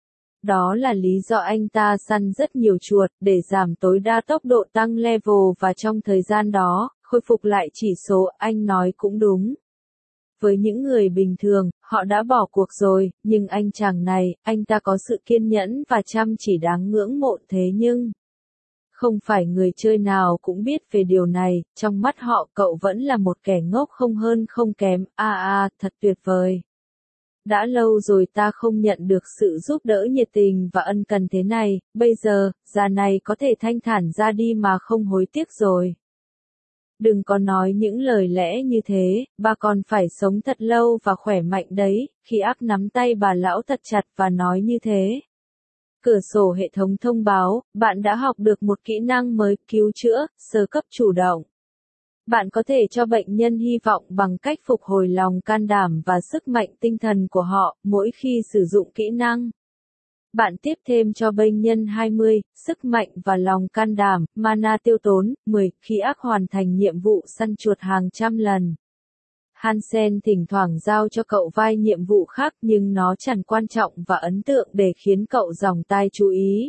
Đó là lý do anh ta săn rất nhiều chuột để giảm tối đa tốc độ tăng level và trong thời gian đó, khôi phục lại chỉ số. Anh nói cũng đúng. Với những người bình thường, họ đã bỏ cuộc rồi, nhưng anh chàng này, anh ta có sự kiên nhẫn và chăm chỉ đáng ngưỡng mộ. Thế nhưng không phải người chơi nào cũng biết về điều này, trong mắt họ cậu vẫn là một kẻ ngốc không hơn không kém. Thật tuyệt vời. Đã lâu rồi ta không nhận được sự giúp đỡ nhiệt tình và ân cần thế này, bây giờ, già này có thể thanh thản ra đi mà không hối tiếc rồi. Đừng có nói những lời lẽ như thế, bà còn phải sống thật lâu và khỏe mạnh đấy. Khi ác nắm tay bà lão thật chặt và nói như thế. Cửa sổ hệ thống thông báo, bạn đã học được một kỹ năng mới, cứu chữa, sơ cấp chủ động. Bạn có thể cho bệnh nhân hy vọng bằng cách phục hồi lòng can đảm và sức mạnh tinh thần của họ, mỗi khi sử dụng kỹ năng. Bạn tiếp thêm cho bệnh nhân 20, sức mạnh và lòng can đảm, mana tiêu tốn, 10, khi ác hoàn thành nhiệm vụ săn chuột hàng trăm lần. Hansen thỉnh thoảng giao cho cậu vai nhiệm vụ khác nhưng nó chẳng quan trọng và ấn tượng để khiến cậu dòng tai chú ý.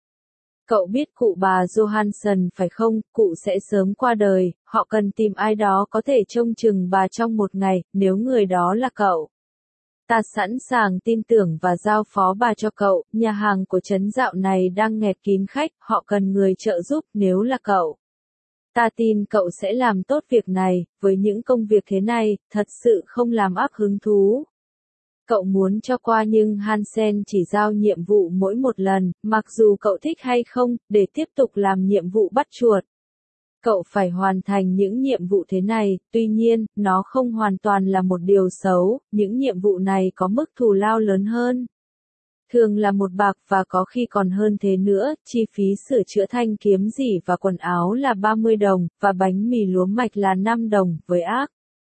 Cậu biết cụ bà Johansson phải không, cụ sẽ sớm qua đời, họ cần tìm ai đó có thể trông chừng bà trong một ngày, nếu người đó là cậu. Ta sẵn sàng tin tưởng và giao phó bà cho cậu, nhà hàng của trấn dạo này đang nghẹt kín khách, họ cần người trợ giúp, nếu là cậu. Ta tin cậu sẽ làm tốt việc này, với những công việc thế này, thật sự không làm ác hứng thú. Cậu muốn cho qua nhưng Hansen chỉ giao nhiệm vụ mỗi một lần, mặc dù cậu thích hay không, để tiếp tục làm nhiệm vụ bắt chuột. Cậu phải hoàn thành những nhiệm vụ thế này, tuy nhiên, nó không hoàn toàn là một điều xấu, những nhiệm vụ này có mức thù lao lớn hơn. Thường là $1 và có khi còn hơn thế nữa, chi phí sửa chữa thanh kiếm gì và quần áo là $30, và bánh mì lúa mạch là $5, với ác.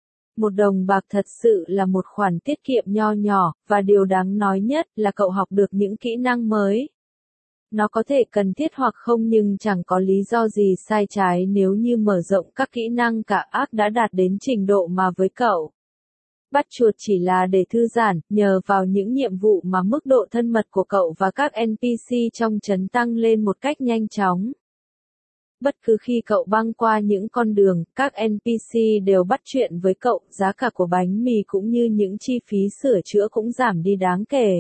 $1 thật sự là một khoản tiết kiệm nho nhỏ, và điều đáng nói nhất là cậu học được những kỹ năng mới. Nó có thể cần thiết hoặc không nhưng chẳng có lý do gì sai trái nếu như mở rộng các kỹ năng cả ác đã đạt đến trình độ mà với cậu. Bắt chuột chỉ là để thư giãn, nhờ vào những nhiệm vụ mà mức độ thân mật của cậu và các NPC trong trấn tăng lên một cách nhanh chóng. Bất cứ khi cậu băng qua những con đường, các NPC đều bắt chuyện với cậu, giá cả của bánh mì cũng như những chi phí sửa chữa cũng giảm đi đáng kể.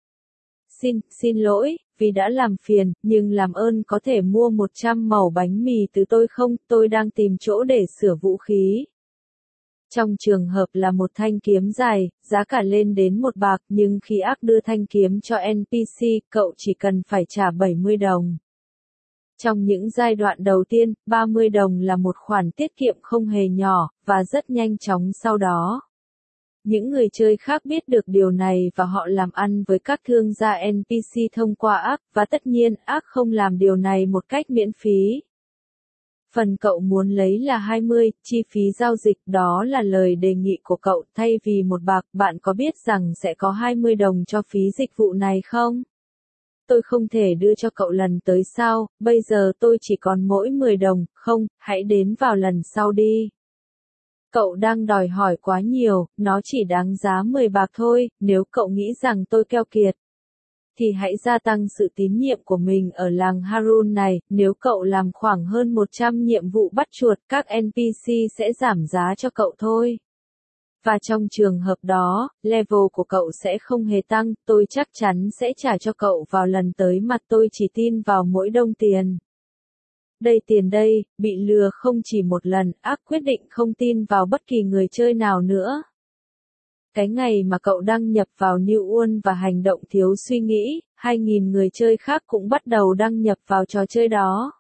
Xin lỗi, vì đã làm phiền, nhưng làm ơn có thể mua 100 mẩu bánh mì từ tôi không, tôi đang tìm chỗ để sửa vũ khí. Trong trường hợp là một thanh kiếm dài, giá cả lên đến 1 bạc, nhưng khi ác đưa thanh kiếm cho NPC, cậu chỉ cần phải trả 70 đồng. Trong những giai đoạn đầu tiên, 30 đồng là một khoản tiết kiệm không hề nhỏ, và rất nhanh chóng sau đó. Những người chơi khác biết được điều này và họ làm ăn với các thương gia NPC thông qua ác, và tất nhiên ác không làm điều này một cách miễn phí. Phần cậu muốn lấy là 20, chi phí giao dịch, đó là lời đề nghị của cậu, thay vì 1 bạc, bạn có biết rằng sẽ có 20 đồng cho phí dịch vụ này không? Tôi không thể đưa cho cậu lần tới sau, bây giờ tôi chỉ còn mỗi 10 đồng, không, hãy đến vào lần sau đi. Cậu đang đòi hỏi quá nhiều, nó chỉ đáng giá 10 bạc thôi, nếu cậu nghĩ rằng tôi keo kiệt, thì hãy gia tăng sự tín nhiệm của mình ở làng Harun này, nếu cậu làm khoảng hơn 100 nhiệm vụ bắt chuột, các NPC sẽ giảm giá cho cậu thôi. Và trong trường hợp đó, level của cậu sẽ không hề tăng, tôi chắc chắn sẽ trả cho cậu vào lần tới mà tôi chỉ tin vào mỗi đồng tiền. Đây tiền đây, bị lừa không chỉ một lần, ác quyết định không tin vào bất kỳ người chơi nào nữa. Cái ngày mà cậu đăng nhập vào New World và hành động thiếu suy nghĩ, 2.000 người chơi khác cũng bắt đầu đăng nhập vào trò chơi đó.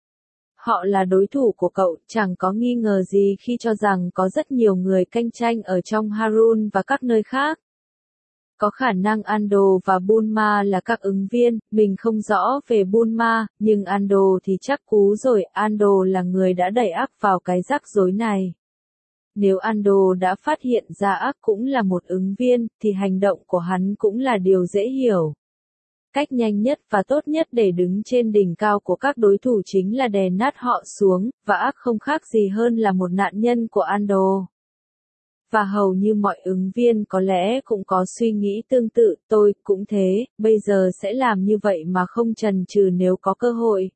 Họ là đối thủ của cậu, chẳng có nghi ngờ gì khi cho rằng có rất nhiều người cạnh tranh ở trong Harun và các nơi khác. Có khả năng Ando và Bulma là các ứng viên, mình không rõ về Bulma, nhưng Ando thì chắc cú rồi, Ando là người đã đẩy ác vào cái rắc rối này. Nếu Ando đã phát hiện ra ác cũng là một ứng viên, thì hành động của hắn cũng là điều dễ hiểu. Cách nhanh nhất và tốt nhất để đứng trên đỉnh cao của các đối thủ chính là đè nát họ xuống, và ác không khác gì hơn là một nạn nhân của Ando. Và hầu như mọi ứng viên có lẽ cũng có suy nghĩ tương tự, tôi cũng thế, bây giờ sẽ làm như vậy mà không chần chừ nếu có cơ hội.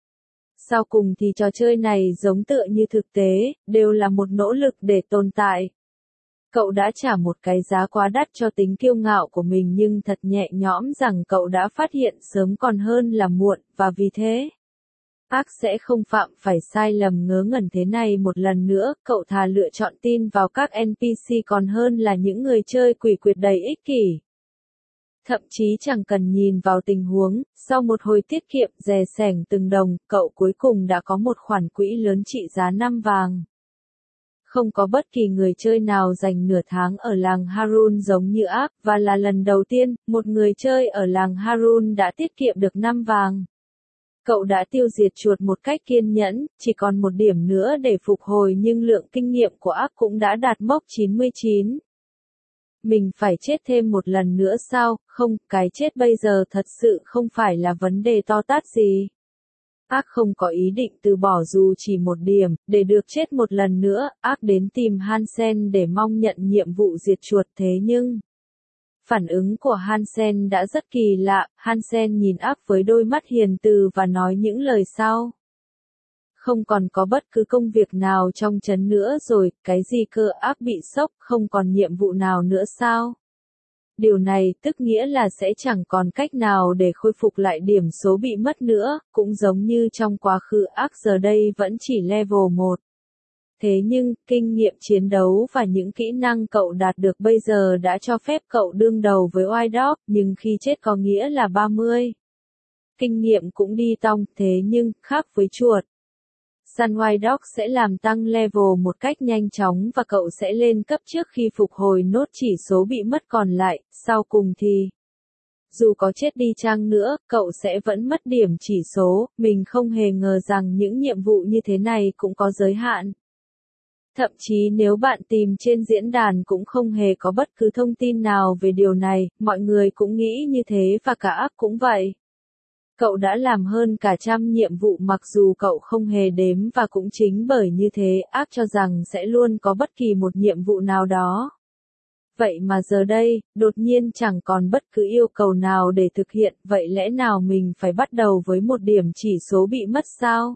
Sau cùng thì trò chơi này giống tựa như thực tế, đều là một nỗ lực để tồn tại. Cậu đã trả một cái giá quá đắt cho tính kiêu ngạo của mình nhưng thật nhẹ nhõm rằng cậu đã phát hiện sớm còn hơn là muộn, và vì thế, ác sẽ không phạm phải sai lầm ngớ ngẩn thế này một lần nữa, cậu thà lựa chọn tin vào các NPC còn hơn là những người chơi quỷ quyệt đầy ích kỷ. Thậm chí chẳng cần nhìn vào tình huống, sau một hồi tiết kiệm dè sẻng từng đồng, cậu cuối cùng đã có một khoản quỹ lớn trị giá 5 vàng. Không có bất kỳ người chơi nào dành nửa tháng ở làng Harun giống như ác, và là lần đầu tiên, một người chơi ở làng Harun đã tiết kiệm được 5 vàng. Cậu đã tiêu diệt chuột một cách kiên nhẫn, chỉ còn một điểm nữa để phục hồi nhưng lượng kinh nghiệm của ác cũng đã đạt mốc 99. Mình phải chết thêm một lần nữa sao? Không, cái chết bây giờ thật sự không phải là vấn đề to tát gì. Ác không có ý định từ bỏ dù chỉ một điểm, để được chết một lần nữa, ác đến tìm Hansen để mong nhận nhiệm vụ diệt chuột thế nhưng... Phản ứng của Hansen đã rất kỳ lạ, Hansen nhìn ác với đôi mắt hiền từ và nói những lời sau. Không còn có bất cứ công việc nào trong trấn nữa rồi, cái gì cơ, ác bị sốc, không còn nhiệm vụ nào nữa sao? Điều này tức nghĩa là sẽ chẳng còn cách nào để khôi phục lại điểm số bị mất nữa, cũng giống như trong quá khứ ác giờ đây vẫn chỉ level 1. Thế nhưng, kinh nghiệm chiến đấu và những kỹ năng cậu đạt được bây giờ đã cho phép cậu đương đầu với White Dog, nhưng khi chết có nghĩa là 30. Kinh nghiệm cũng đi tong, thế nhưng, khác với chuột. Săn White Dog sẽ làm tăng level một cách nhanh chóng và cậu sẽ lên cấp trước khi phục hồi nốt chỉ số bị mất còn lại, sau cùng thì... Dù có chết đi chăng nữa, cậu sẽ vẫn mất điểm chỉ số, mình không hề ngờ rằng những nhiệm vụ như thế này cũng có giới hạn. Thậm chí nếu bạn tìm trên diễn đàn cũng không hề có bất cứ thông tin nào về điều này, mọi người cũng nghĩ như thế và cả ác cũng vậy. Cậu đã làm hơn cả 100 nhiệm vụ mặc dù cậu không hề đếm và cũng chính bởi như thế ác cho rằng sẽ luôn có bất kỳ một nhiệm vụ nào đó. Vậy mà giờ đây, đột nhiên chẳng còn bất cứ yêu cầu nào để thực hiện, vậy lẽ nào mình phải bắt đầu với một điểm chỉ số bị mất sao?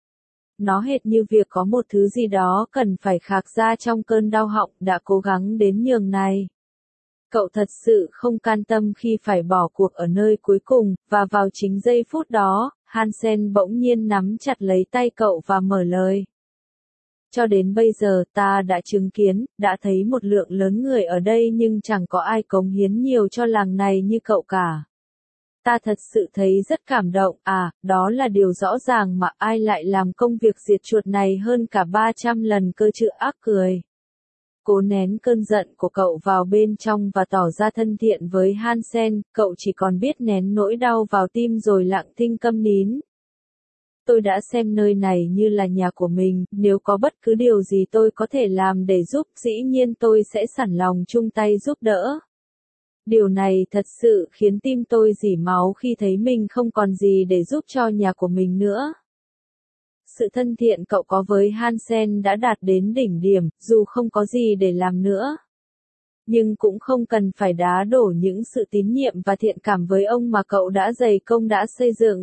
Nó hệt như việc có một thứ gì đó cần phải khạc ra trong cơn đau họng đã cố gắng đến nhường này. Cậu thật sự không can tâm khi phải bỏ cuộc ở nơi cuối cùng, và vào chính giây phút đó, Hansen bỗng nhiên nắm chặt lấy tay cậu và mở lời. Cho đến bây giờ ta đã chứng kiến, đã thấy một lượng lớn người ở đây nhưng chẳng có ai cống hiến nhiều cho làng này như cậu cả. Ta thật sự thấy rất cảm động, đó là điều rõ ràng mà ai lại làm công việc diệt chuột này hơn cả 300 lần cơ chứ, ác cười. Cố nén cơn giận của cậu vào bên trong và tỏ ra thân thiện với Hansen, cậu chỉ còn biết nén nỗi đau vào tim rồi lặng thinh câm nín. Tôi đã xem nơi này như là nhà của mình, nếu có bất cứ điều gì tôi có thể làm để giúp, dĩ nhiên tôi sẽ sẵn lòng chung tay giúp đỡ. Điều này thật sự khiến tim tôi rỉ máu khi thấy mình không còn gì để giúp cho nhà của mình nữa. Sự thân thiện cậu có với Hansen đã đạt đến đỉnh điểm, dù không có gì để làm nữa. Nhưng cũng không cần phải đá đổ những sự tín nhiệm và thiện cảm với ông mà cậu đã dày công đã xây dựng.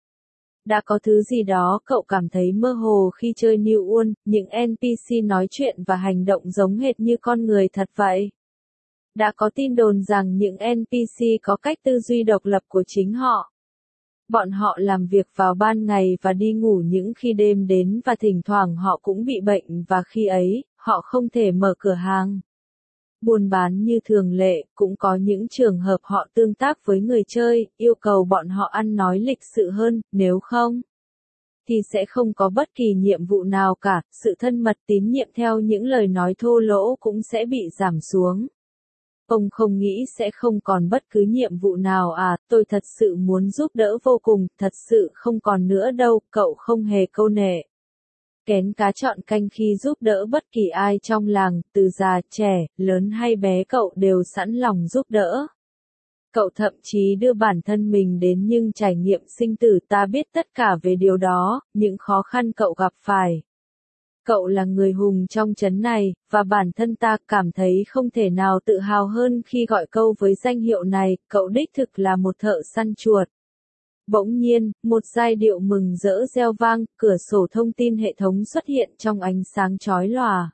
Đã có thứ gì đó cậu cảm thấy mơ hồ khi chơi New World, những NPC nói chuyện và hành động giống hệt như con người thật vậy. Đã có tin đồn rằng những NPC có cách tư duy độc lập của chính họ. Bọn họ làm việc vào ban ngày và đi ngủ những khi đêm đến và thỉnh thoảng họ cũng bị bệnh và khi ấy, họ không thể mở cửa hàng. Buôn bán như thường lệ, cũng có những trường hợp họ tương tác với người chơi, yêu cầu bọn họ ăn nói lịch sự hơn, nếu không thì sẽ không có bất kỳ nhiệm vụ nào cả, sự thân mật tín nhiệm theo những lời nói thô lỗ cũng sẽ bị giảm xuống. Ông không nghĩ sẽ không còn bất cứ nhiệm vụ nào tôi thật sự muốn giúp đỡ vô cùng, thật sự không còn nữa đâu, cậu không hề câu nệ. Kén cá chọn canh khi giúp đỡ bất kỳ ai trong làng, từ già, trẻ, lớn hay bé cậu đều sẵn lòng giúp đỡ. Cậu thậm chí đưa bản thân mình đến những trải nghiệm sinh tử, ta biết tất cả về điều đó, những khó khăn cậu gặp phải. Cậu là người hùng trong trấn này, và bản thân ta cảm thấy không thể nào tự hào hơn khi gọi câu với danh hiệu này, cậu đích thực là một thợ săn chuột. Bỗng nhiên, một giai điệu mừng rỡ reo vang, cửa sổ thông tin hệ thống xuất hiện trong ánh sáng chói lòa.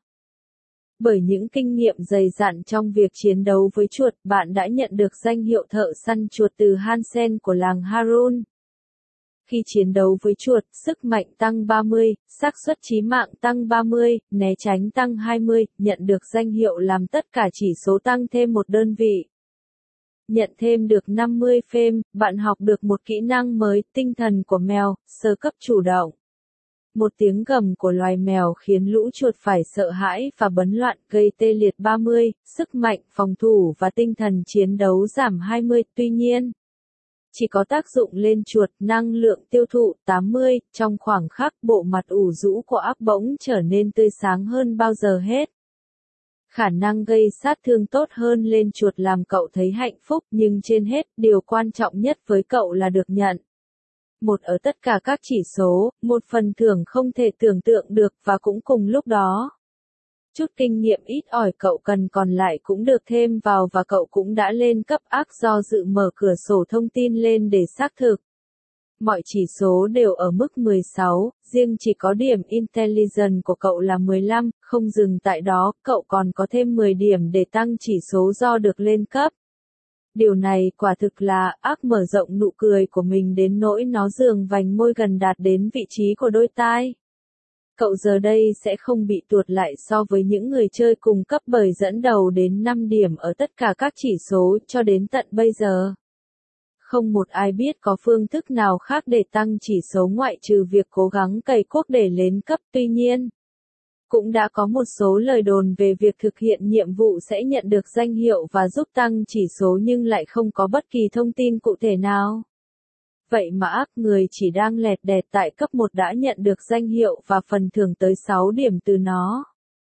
Bởi những kinh nghiệm dày dặn trong việc chiến đấu với chuột, bạn đã nhận được danh hiệu thợ săn chuột từ Hansen của làng Harun. Khi chiến đấu với chuột, sức mạnh tăng 30, xác suất chí mạng tăng 30, né tránh tăng 20, nhận được danh hiệu làm tất cả chỉ số tăng thêm một đơn vị. Nhận thêm được 50 phêm, bạn học được một kỹ năng mới, tinh thần của mèo, sơ cấp chủ động. Một tiếng gầm của loài mèo khiến lũ chuột phải sợ hãi và bấn loạn, gây tê liệt 30, sức mạnh, phòng thủ và tinh thần chiến đấu giảm 20, tuy nhiên chỉ có tác dụng lên chuột, năng lượng tiêu thụ 80, trong khoảng khắc bộ mặt ủ rũ của ác bỗng trở nên tươi sáng hơn bao giờ hết. Khả năng gây sát thương tốt hơn lên chuột làm cậu thấy hạnh phúc, nhưng trên hết, điều quan trọng nhất với cậu là được nhận. Một ở tất cả các chỉ số, một phần thưởng không thể tưởng tượng được và cũng cùng lúc đó. Chút kinh nghiệm ít ỏi cậu cần còn lại cũng được thêm vào và cậu cũng đã lên cấp ác do dự mở cửa sổ thông tin lên để xác thực. Mọi chỉ số đều ở mức 16, riêng chỉ có điểm Intelligence của cậu là 15, không dừng tại đó, cậu còn có thêm 10 điểm để tăng chỉ số do được lên cấp. Điều này quả thực là ác mở rộng nụ cười của mình đến nỗi nó dường vành môi gần đạt đến vị trí của đôi tai. Cậu giờ đây sẽ không bị tuột lại so với những người chơi cùng cấp bởi dẫn đầu đến 5 điểm ở tất cả các chỉ số cho đến tận bây giờ. Không một ai biết có phương thức nào khác để tăng chỉ số ngoại trừ việc cố gắng cày cuốc để lên cấp, tuy nhiên cũng đã có một số lời đồn về việc thực hiện nhiệm vụ sẽ nhận được danh hiệu và giúp tăng chỉ số nhưng lại không có bất kỳ thông tin cụ thể nào. Vậy mà ác người chỉ đang lẹt đẹt tại cấp 1 đã nhận được danh hiệu và phần thưởng tới 6 điểm từ nó.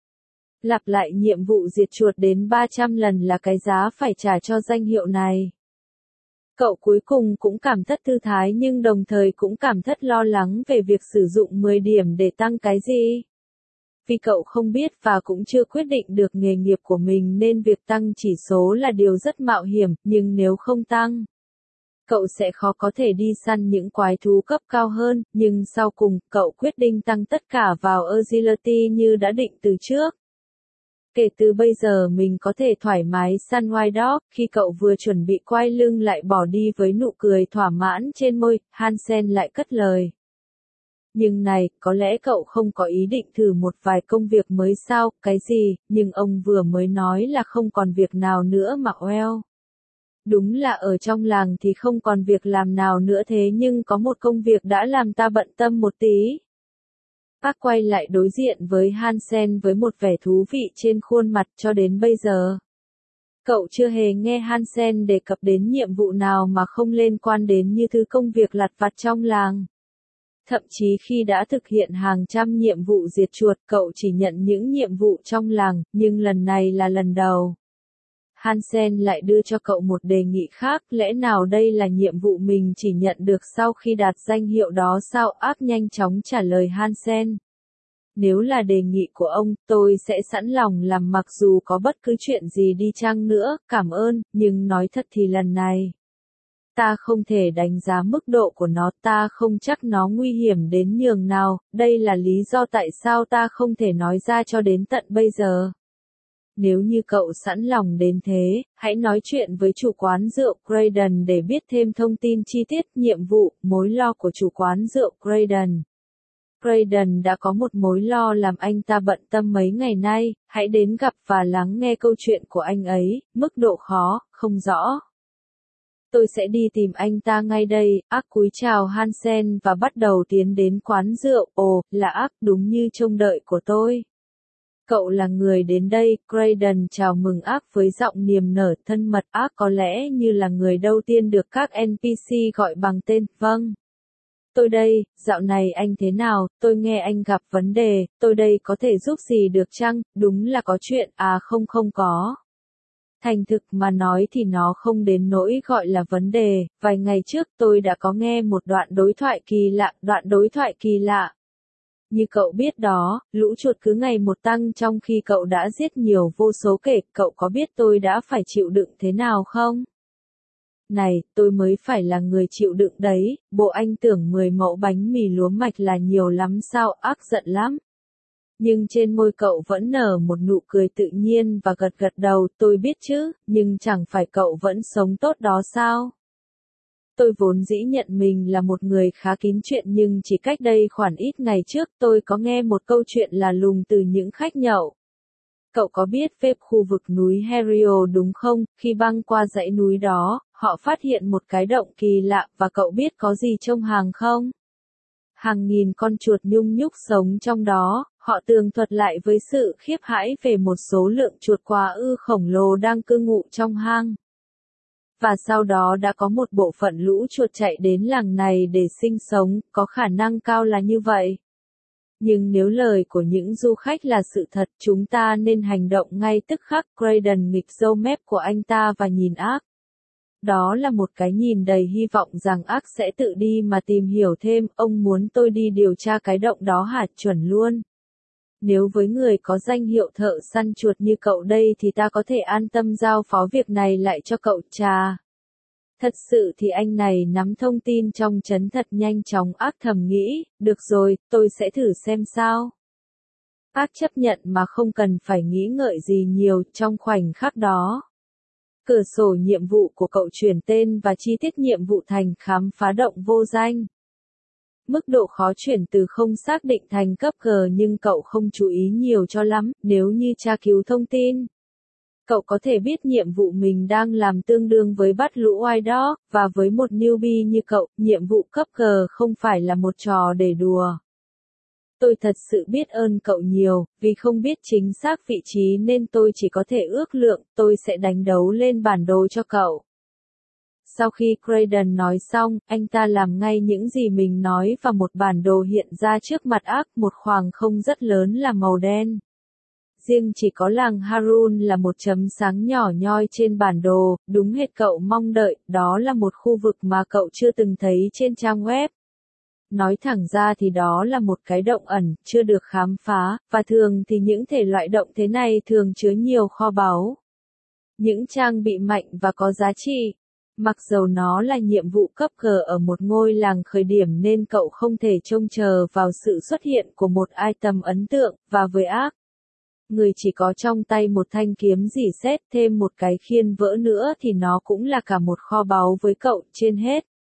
Lặp lại nhiệm vụ diệt chuột đến 300 lần là cái giá phải trả cho danh hiệu này. Cậu cuối cùng cũng cảm thấy thư thái nhưng đồng thời cũng cảm thấy lo lắng về việc sử dụng 10 điểm để tăng cái gì. Vì cậu không biết và cũng chưa quyết định được nghề nghiệp của mình nên việc tăng chỉ số là điều rất mạo hiểm, nhưng nếu không tăng, cậu sẽ khó có thể đi săn những quái thú cấp cao hơn, nhưng sau cùng, cậu quyết định tăng tất cả vào Agility như đã định từ trước. Kể từ bây giờ mình có thể thoải mái săn White Dog, khi cậu vừa chuẩn bị quay lưng lại bỏ đi với nụ cười thỏa mãn trên môi, Hansen lại cất lời. Nhưng này, có lẽ cậu không có ý định thử một vài công việc mới sao, cái gì, nhưng ông vừa mới nói là không còn việc nào nữa mà well. Đúng là ở trong làng thì không còn việc làm nào nữa thế nhưng có một công việc đã làm ta bận tâm một tí. Bác quay lại đối diện với Hansen với một vẻ thú vị trên khuôn mặt cho đến bây giờ. Cậu chưa hề nghe Hansen đề cập đến nhiệm vụ nào mà không liên quan đến như thứ công việc lặt vặt trong làng. Thậm chí khi đã thực hiện hàng trăm nhiệm vụ diệt chuột, cậu chỉ nhận những nhiệm vụ trong làng, nhưng lần này là lần đầu. Hansen lại đưa cho cậu một đề nghị khác, lẽ nào đây là nhiệm vụ mình chỉ nhận được sau khi đạt danh hiệu đó sao? Ác nhanh chóng trả lời Hansen. Nếu là đề nghị của ông, tôi sẽ sẵn lòng làm mặc dù có bất cứ chuyện gì đi chăng nữa, cảm ơn, nhưng nói thật thì lần này. Ta không thể đánh giá mức độ của nó, ta không chắc nó nguy hiểm đến nhường nào, đây là lý do tại sao ta không thể nói ra cho đến tận bây giờ. Nếu như cậu sẵn lòng đến thế, hãy nói chuyện với chủ quán rượu Graydon để biết thêm thông tin chi tiết, nhiệm vụ, mối lo của chủ quán rượu Graydon. Graydon đã có một mối lo làm anh ta bận tâm mấy ngày nay, hãy đến gặp và lắng nghe câu chuyện của anh ấy, mức độ khó, không rõ. Tôi sẽ đi tìm anh ta ngay đây, Ác cúi chào Hansen và bắt đầu tiến đến quán rượu, ồ, là Ác đúng như trông đợi của tôi. Cậu là người đến đây, Graydon chào mừng Ác với giọng niềm nở thân mật. Ác có lẽ như là người đầu tiên được các NPC gọi bằng tên, vâng. Tôi đây, dạo này anh thế nào, tôi nghe anh gặp vấn đề, tôi đây có thể giúp gì được chăng, đúng là có chuyện, à không có. Thành thực mà nói thì nó không đến nỗi gọi là vấn đề, vài ngày trước tôi đã có nghe một đoạn đối thoại kỳ lạ. Như cậu biết đó, lũ chuột cứ ngày một tăng trong khi cậu đã giết nhiều vô số kể, cậu có biết tôi đã phải chịu đựng thế nào không? Này, tôi mới phải là người chịu đựng đấy, bộ anh tưởng 10 mẫu bánh mì lúa mạch là nhiều lắm sao? Ác giận lắm. Nhưng trên môi cậu vẫn nở một nụ cười tự nhiên và gật gật đầu, tôi biết chứ, nhưng chẳng phải cậu vẫn sống tốt đó sao? Tôi vốn dĩ nhận mình là một người khá kín chuyện nhưng chỉ cách đây khoảng ít ngày trước tôi có nghe một câu chuyện là lùng từ những khách nhậu. Cậu có biết về khu vực núi Herio đúng không? Khi băng qua dãy núi đó, họ phát hiện một cái động kỳ lạ và cậu biết có gì trong hàng không? Hàng nghìn con chuột nhung nhúc sống trong đó, họ tường thuật lại với sự khiếp hãi về một số lượng chuột quá ư khổng lồ đang cư ngụ trong hang. Và sau đó đã có một bộ phận lũ chuột chạy đến làng này để sinh sống, có khả năng cao là như vậy. Nhưng nếu lời của những du khách là sự thật, chúng ta nên hành động ngay tức khắc. Graydon nghịch râu mép của anh ta và nhìn Ác. Đó là một cái nhìn đầy hy vọng rằng Ác sẽ tự đi mà tìm hiểu thêm, ông muốn tôi đi điều tra cái động đó hả? Chuẩn luôn. Nếu với người có danh hiệu thợ săn chuột như cậu đây thì ta có thể an tâm giao phó việc này lại cho cậu. Chà. Thật sự thì anh này nắm thông tin trong trấn thật nhanh chóng. Ác thầm nghĩ, được rồi, tôi sẽ thử xem sao. Ác chấp nhận mà không cần phải nghĩ ngợi gì nhiều trong khoảnh khắc đó. Cửa sổ nhiệm vụ của cậu chuyển tên và chi tiết nhiệm vụ thành khám phá động vô danh. Mức độ khó chuyển từ không xác định thành cấp G nhưng cậu không chú ý nhiều cho lắm, nếu như tra cứu thông tin. Cậu có thể biết nhiệm vụ mình đang làm tương đương với bắt lũ oai đó, và với một newbie như cậu, nhiệm vụ cấp G không phải là một trò để đùa. Tôi thật sự biết ơn cậu nhiều, vì không biết chính xác vị trí nên tôi chỉ có thể ước lượng, tôi sẽ đánh dấu lên bản đồ cho cậu. Sau khi Graydon nói xong, anh ta làm ngay những gì mình nói và một bản đồ hiện ra trước mặt Ác, một khoảng không rất lớn là màu đen. Riêng chỉ có làng Harun là một chấm sáng nhỏ nhoi trên bản đồ, đúng hệt cậu mong đợi, đó là một khu vực mà cậu chưa từng thấy trên trang web. Nói thẳng ra thì đó là một cái động ẩn, chưa được khám phá, và thường thì những thể loại động thế này thường chứa nhiều kho báu. Những trang bị mạnh và có giá trị. Mặc dầu nó là nhiệm vụ cấp G ở một ngôi làng khởi điểm nên cậu không thể trông chờ vào sự xuất hiện của một item ấn tượng, và với Ác. Người chỉ có trong tay một thanh kiếm rỉ sét thêm một cái khiên vỡ nữa thì nó cũng là cả một kho báu với cậu, trên hết.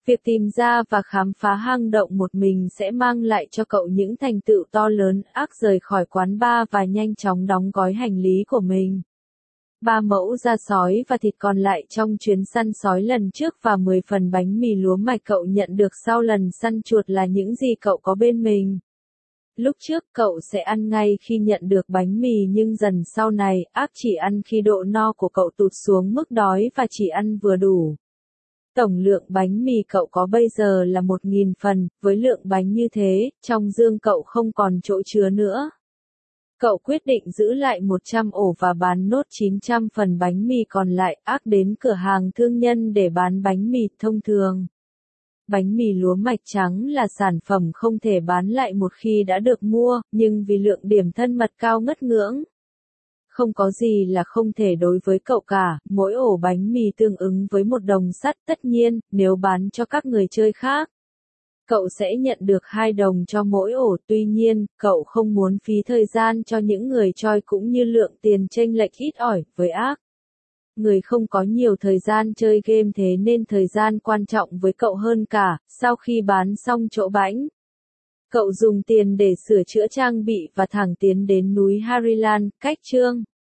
Việc tìm ra và khám phá hang động một mình sẽ mang lại cho cậu những thành tựu to lớn. Ác rời khỏi quán bar và nhanh chóng đóng gói hành lý của mình. 3 mẫu da sói và thịt còn lại trong chuyến săn sói lần trước và 10 phần bánh mì lúa mạch cậu nhận được sau lần săn chuột là những gì cậu có bên mình. Lúc trước cậu sẽ ăn ngay khi nhận được bánh mì nhưng dần sau này, ác chỉ ăn khi độ no của cậu tụt xuống mức đói và chỉ ăn vừa đủ. Tổng lượng bánh mì cậu có bây giờ là 1.000 phần, với lượng bánh như thế, trong dương cậu không còn chỗ chứa nữa. Cậu quyết định giữ lại 100 ổ và bán nốt 900 phần bánh mì còn lại. Ác đến cửa hàng thương nhân để bán bánh mì thông thường. Bánh mì lúa mạch trắng là sản phẩm không thể bán lại một khi đã được mua, nhưng vì lượng điểm thân mật cao ngất ngưỡng. Không có gì là không thể đối với cậu cả, mỗi ổ bánh mì tương ứng với 1 đồng sắt. Tất nhiên, nếu bán cho các người chơi khác, cậu sẽ nhận được 2 đồng cho mỗi ổ. Tuy nhiên, cậu không muốn phí thời gian cho những người choi cũng như lượng tiền chênh lệch ít ỏi với ác. Người không có nhiều thời gian chơi game thế nên thời gian quan trọng với cậu hơn cả. Sau khi bán xong chỗ bánh, cậu dùng tiền để sửa chữa trang bị và thẳng tiến đến núi Harilan, cách chương